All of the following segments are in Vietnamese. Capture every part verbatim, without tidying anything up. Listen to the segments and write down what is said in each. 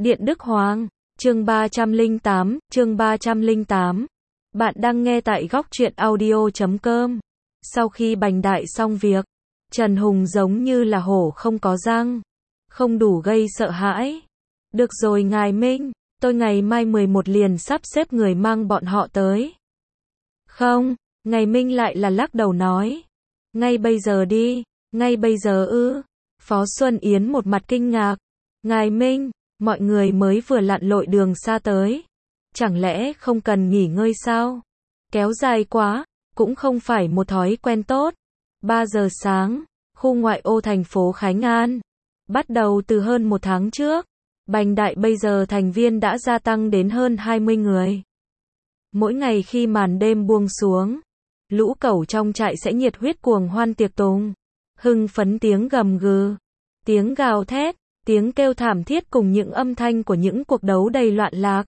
Điện Đức Hoàng, chương ba trăm lẻ tám, chương ba trăm lẻ tám. Bạn đang nghe tại góc truyện audio chấm com. Sau khi bành đại xong việc, Trần Hùng giống như là hổ không có răng, không đủ gây sợ hãi. Được rồi ngài Minh, tôi ngày mai mười một liền sắp xếp người mang bọn họ tới. Không, ngài Minh lại là lắc đầu nói. Ngay bây giờ đi, ngay bây giờ ư. Phó Xuân Yến một mặt kinh ngạc. Ngài Minh, mọi người mới vừa lặn lội đường xa tới. Chẳng lẽ không cần nghỉ ngơi sao? Kéo dài quá, cũng không phải một thói quen tốt. ba giờ sáng, khu ngoại ô thành phố Khánh An. Bắt đầu từ hơn một tháng trước, bành đại bây giờ thành viên đã gia tăng đến hơn hai mươi người. Mỗi ngày khi màn đêm buông xuống, lũ cẩu trong trại sẽ nhiệt huyết cuồng hoan tiệc tùng. Hưng phấn tiếng gầm gừ, tiếng gào thét, tiếng kêu thảm thiết cùng những âm thanh của những cuộc đấu đầy loạn lạc,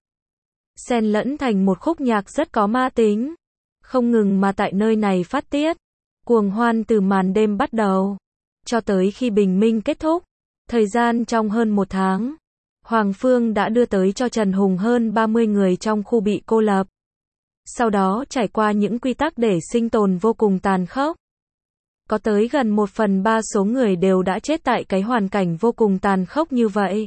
xen lẫn thành một khúc nhạc rất có ma tính, không ngừng mà tại nơi này phát tiết. Cuồng hoan từ màn đêm bắt đầu, cho tới khi bình minh kết thúc. Thời gian trong hơn một tháng, Hoàng Phương đã đưa tới cho Trần Hùng hơn ba mươi người trong khu bị cô lập. Sau đó trải qua những quy tắc để sinh tồn vô cùng tàn khốc. Có tới gần một phần ba số người đều đã chết tại cái hoàn cảnh vô cùng tàn khốc như vậy.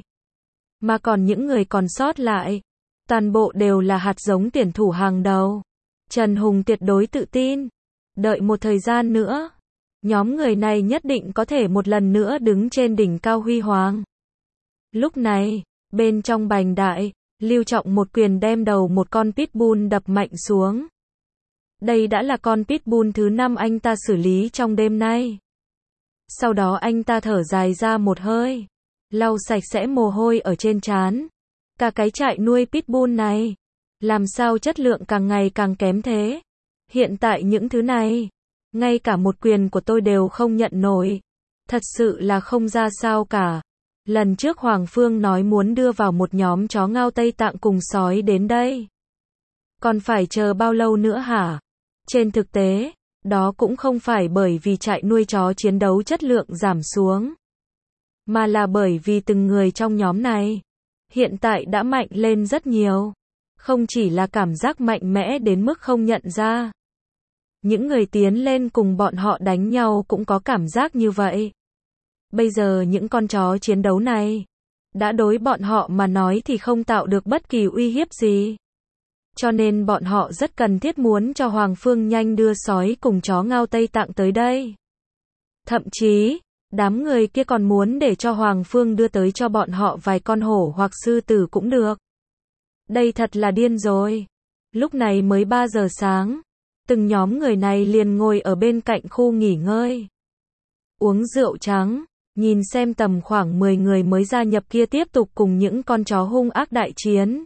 Mà còn những người còn sót lại, toàn bộ đều là hạt giống tuyển thủ hàng đầu. Trần Hùng tuyệt đối tự tin. Đợi một thời gian nữa, nhóm người này nhất định có thể một lần nữa đứng trên đỉnh cao huy hoàng. Lúc này, bên trong bành đại, Lưu Trọng một quyền đem đầu một con pitbull đập mạnh xuống. Đây đã là con pitbull thứ năm anh ta xử lý trong đêm nay. Sau đó anh ta thở dài ra một hơi, lau sạch sẽ mồ hôi ở trên trán. Cả cái trại nuôi pitbull này, làm sao chất lượng càng ngày càng kém thế? Hiện tại những thứ này, ngay cả một quyền của tôi đều không nhận nổi. Thật sự là không ra sao cả. Lần trước Hoàng Phương nói muốn đưa vào một nhóm chó ngao Tây Tạng cùng sói đến đây. Còn phải chờ bao lâu nữa hả? Trên thực tế, đó cũng không phải bởi vì trại nuôi chó chiến đấu chất lượng giảm xuống, mà là bởi vì từng người trong nhóm này hiện tại đã mạnh lên rất nhiều. Không chỉ là cảm giác mạnh mẽ đến mức không nhận ra. Những người tiến lên cùng bọn họ đánh nhau cũng có cảm giác như vậy. Bây giờ những con chó chiến đấu này, đã đối bọn họ mà nói thì không tạo được bất kỳ uy hiếp gì. Cho nên bọn họ rất cần thiết muốn cho Hoàng Phương nhanh đưa sói cùng chó ngao Tây Tạng tới đây. Thậm chí, đám người kia còn muốn để cho Hoàng Phương đưa tới cho bọn họ vài con hổ hoặc sư tử cũng được. Đây thật là điên rồi. Lúc này mới ba giờ sáng, từng nhóm người này liền ngồi ở bên cạnh khu nghỉ ngơi, uống rượu trắng, nhìn xem tầm khoảng mười người mới gia nhập kia tiếp tục cùng những con chó hung ác đại chiến.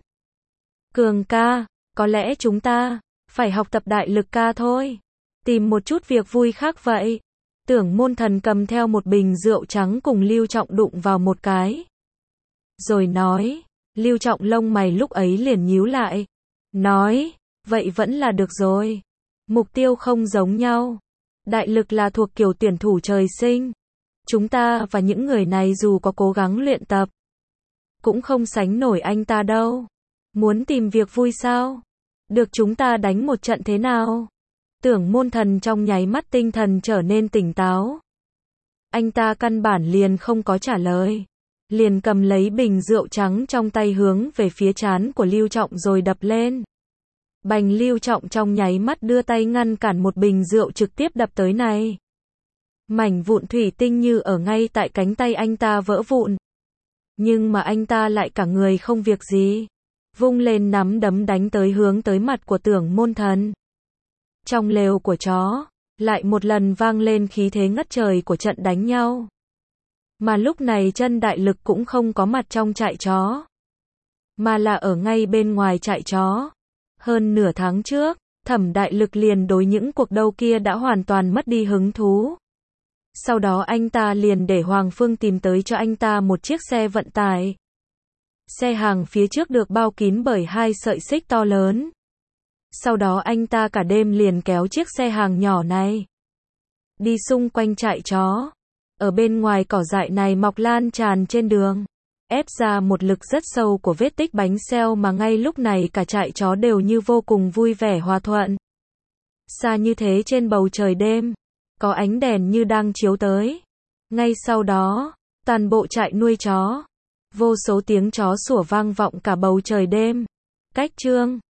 Cường ca, có lẽ chúng ta phải học tập đại lực ca thôi. Tìm một chút việc vui khác vậy. Tưởng Môn Thần cầm theo một bình rượu trắng cùng Lưu Trọng đụng vào một cái. Rồi nói, Lưu Trọng lông mày lúc ấy liền nhíu lại. Nói, vậy vẫn là được rồi. Mục tiêu không giống nhau. Đại lực là thuộc kiểu tuyển thủ trời sinh. Chúng ta và những người này dù có cố gắng luyện tập, cũng không sánh nổi anh ta đâu. Muốn tìm việc vui sao? Được chúng ta đánh một trận thế nào? Tưởng Môn Thần trong nháy mắt tinh thần trở nên tỉnh táo. Anh ta căn bản liền không có trả lời. Liền cầm lấy bình rượu trắng trong tay hướng về phía trán của Lưu Trọng rồi đập lên. Bành Lưu Trọng trong nháy mắt đưa tay ngăn cản một bình rượu trực tiếp đập tới này. Mảnh vụn thủy tinh như ở ngay tại cánh tay anh ta vỡ vụn. Nhưng mà anh ta lại cả người không việc gì. Vung lên nắm đấm đánh tới hướng tới mặt của Tưởng Môn Thần. Trong lều của chó, lại một lần vang lên khí thế ngất trời của trận đánh nhau. Mà lúc này chân đại lực cũng không có mặt trong trại chó, mà là ở ngay bên ngoài trại chó. Hơn nửa tháng trước, Thẩm đại lực liền đối những cuộc đấu kia đã hoàn toàn mất đi hứng thú. Sau đó anh ta liền để Hoàng Phương tìm tới cho anh ta một chiếc xe vận tải. Xe hàng phía trước được bao kín bởi hai sợi xích to lớn. Sau đó anh ta cả đêm liền kéo chiếc xe hàng nhỏ này đi xung quanh trại chó. Ở bên ngoài cỏ dại này mọc lan tràn trên đường. ép ra một lực rất sâu của vết tích bánh xeo mà ngay lúc này cả trại chó đều như vô cùng vui vẻ hòa thuận. Xa như thế trên bầu trời đêm, có ánh đèn như đang chiếu tới. Ngay sau đó, toàn bộ trại nuôi chó, vô số tiếng chó sủa vang vọng cả bầu trời đêm. Cách chương